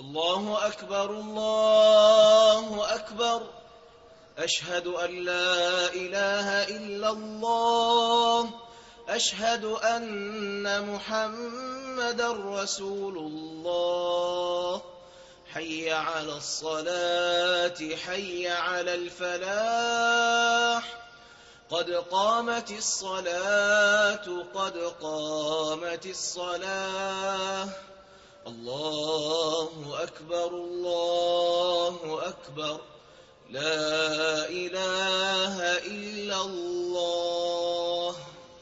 الله أكبر الله أكبر. أشهد أن لا إله إلا الله. أشهد أن محمدا رسول الله. حي على الصلاة حي على الفلاح. قد قامت الصلاة قد قامت الصلاة. الله أكبر الله أكبر. لا إله إلا الله.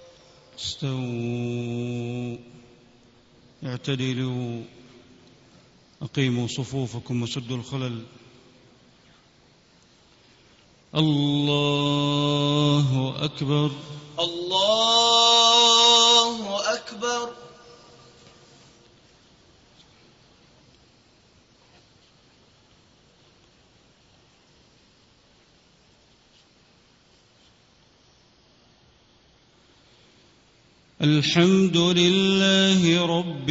استووا، اعتدلوا، أقيموا صفوفكم وسدوا الخلل. الله أكبر الله أكبر. الحمد لله رب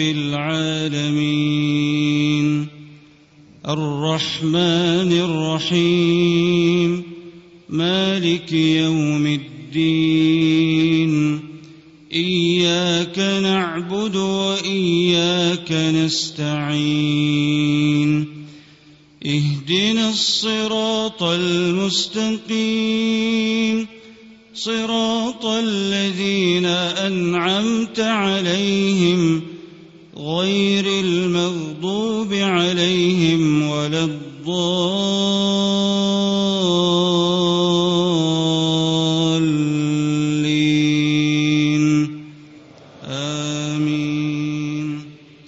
العالمين الرحمن الرحيم مالك يوم الدين. إياك نعبد وإياك نستعين. اهدنا الصراط المستقيم، صراط الذين أنعمت عليهم غير المغضوب عليهم ولا الضالين. آمين.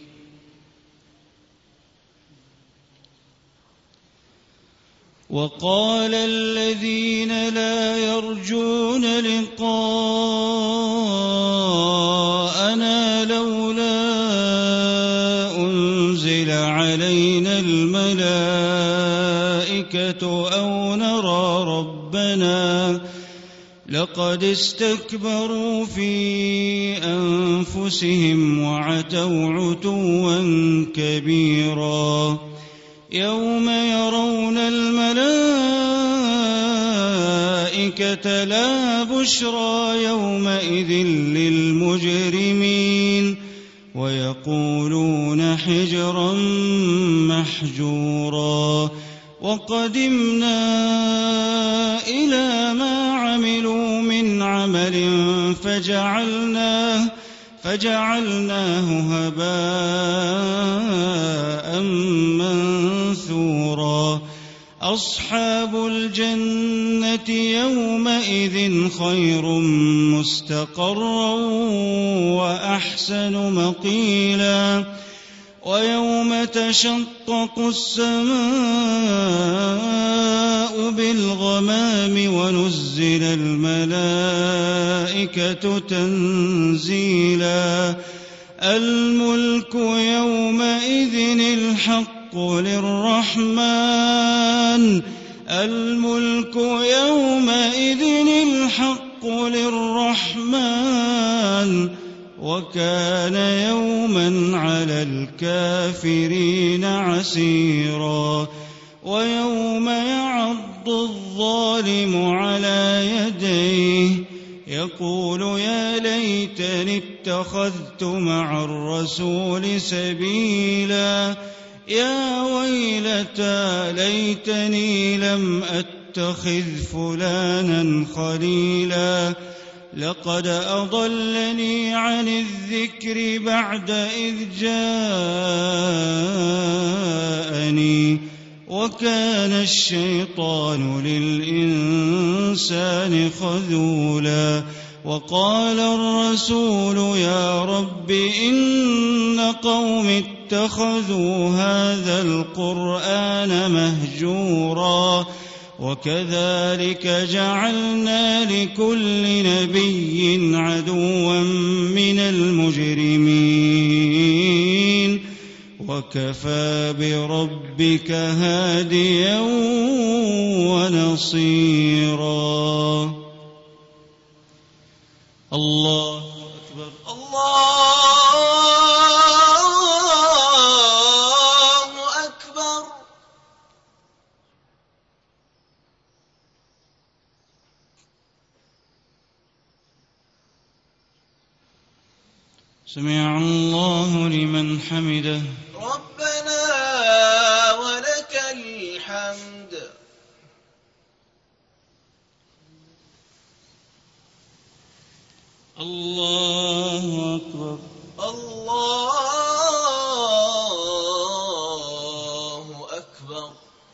وقال الذين لا يرجون لقاءنا لولا أنزل علينا الملائكة أو نرى ربنا لقد استكبروا في أنفسهم وعتوا عتوا كبيرا. يوم يرون الملائكة لا بشرى يومئذ للمجرمين ويقولون حجرا محجورا. وقدمنا إلى ما عملوا من عمل فجعلناه هباء منثورا. أصحاب الجنة يومئذ خير مستقرا وأحسن مقيلا. ويوم تشقق السماء بالغمام ونزل الملائكة تنزيلا. الملك يومئذ الحق للرحمن. الملك يومئذ الحق للرحمن. وكان يوما على الكافرين عسيرا. ويوم يعض الظالم على يديه يقول يا ليتني اتخذت مع الرسول سبيلا. يا ويلتى ليتني لم أتخذ فلانا خليلا. لقد أضلني عن الذكر بعد إذ جاءني وكان الشيطان للإنسان خذولا. وقال الرسول يا رب إن قوم اتخذوا هذا القرآن مهجورا. وكذلك جعلنا لكل نبي عدوا من المجرمين وكفى بربك هاديا ونصيرا. الله أكبر الله سمع الله لمن حمده. ربنا ولك الحمد. الله أكبر. الله أكبر.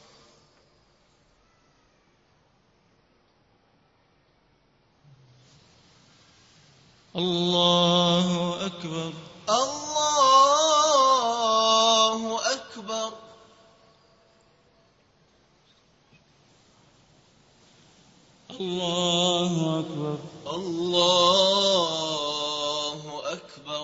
الله أكبر. الله أكبر. الله أكبر. الله أكبر.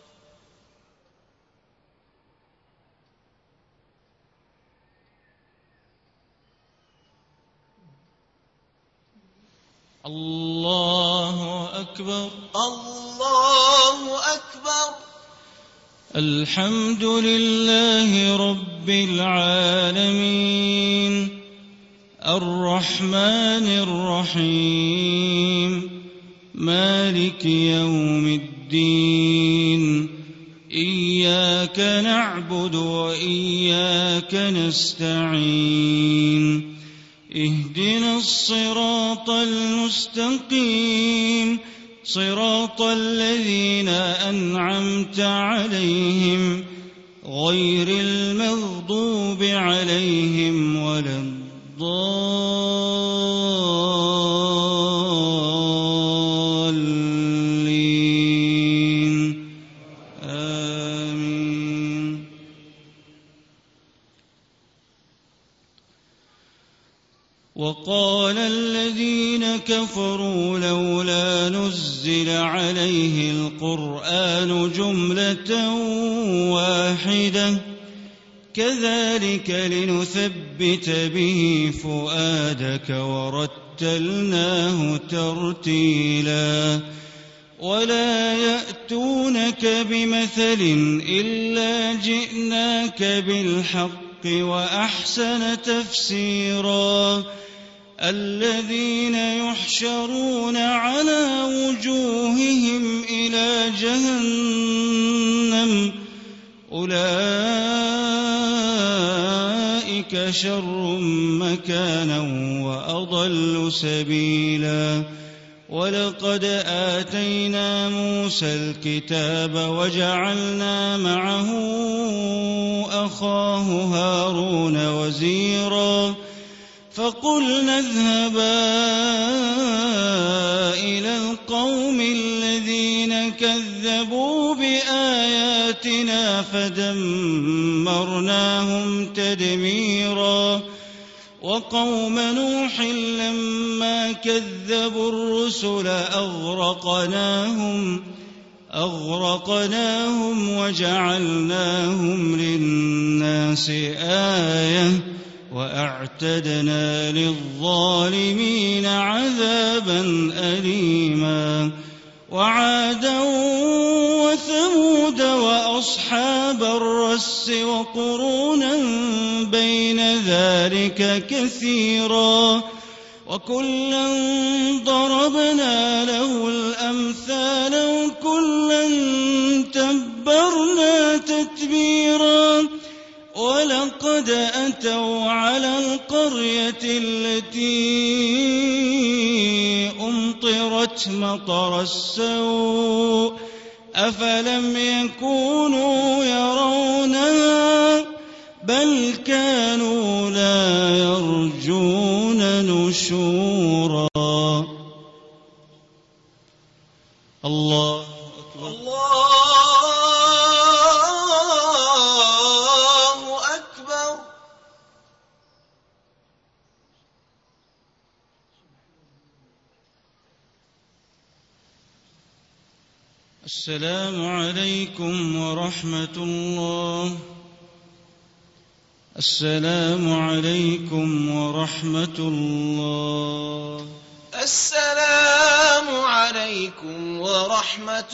الله أكبر. الله أكبر. الحمد لله رب العالمين الرحمن الرحيم مالك يوم الدين إياك نعبد وإياك نستعين اهدنا الصراط المستقيم صراط الذين أنعمت عليهم غير المغضوب عليهم ولا الضالين آمين. وقال الذين كفروا لولا نزل عليه القرآن جملة واحدة كذلك لنثبت به فؤادك ورتلناه ترتيلا ولا يأتونك بمثل إلا جئناك بالحق وأحسن تفسيرا الذين يحشرون على وجوههم إلى جهنم أولئك شر مكانا وأضل سبيلا ولقد آتينا موسى الكتاب وجعلنا معه أخاه هارون وزيرا فقلنا اذهبا إلى القوم الذين كذبوا بآياتنا فدمرناهم تدميرا وقوم نوح لما كذبوا الرسل أغرقناهم وجعلناهم للناس آية وأعتدنا للظالمين عذابا أليما وعادا وثمود وأصحاب الرس وقرونا بين ذلك كثيرا وكلا ضربنا له الأمثال وكلا تبرنا تتبيرا ولقد أتوا على القرية التي أمطرت مطر السوء أفلم يكونوا يرونها بل كانوا لا يرجون نشورا. الله أكبر. الله أكبر. السلام عليكم ورحمة الله. السلام عليكم ورحمة الله. السلام عليكم ورحمة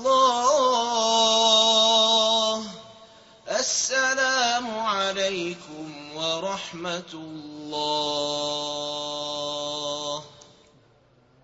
الله. السلام عليكم ورحمة الله.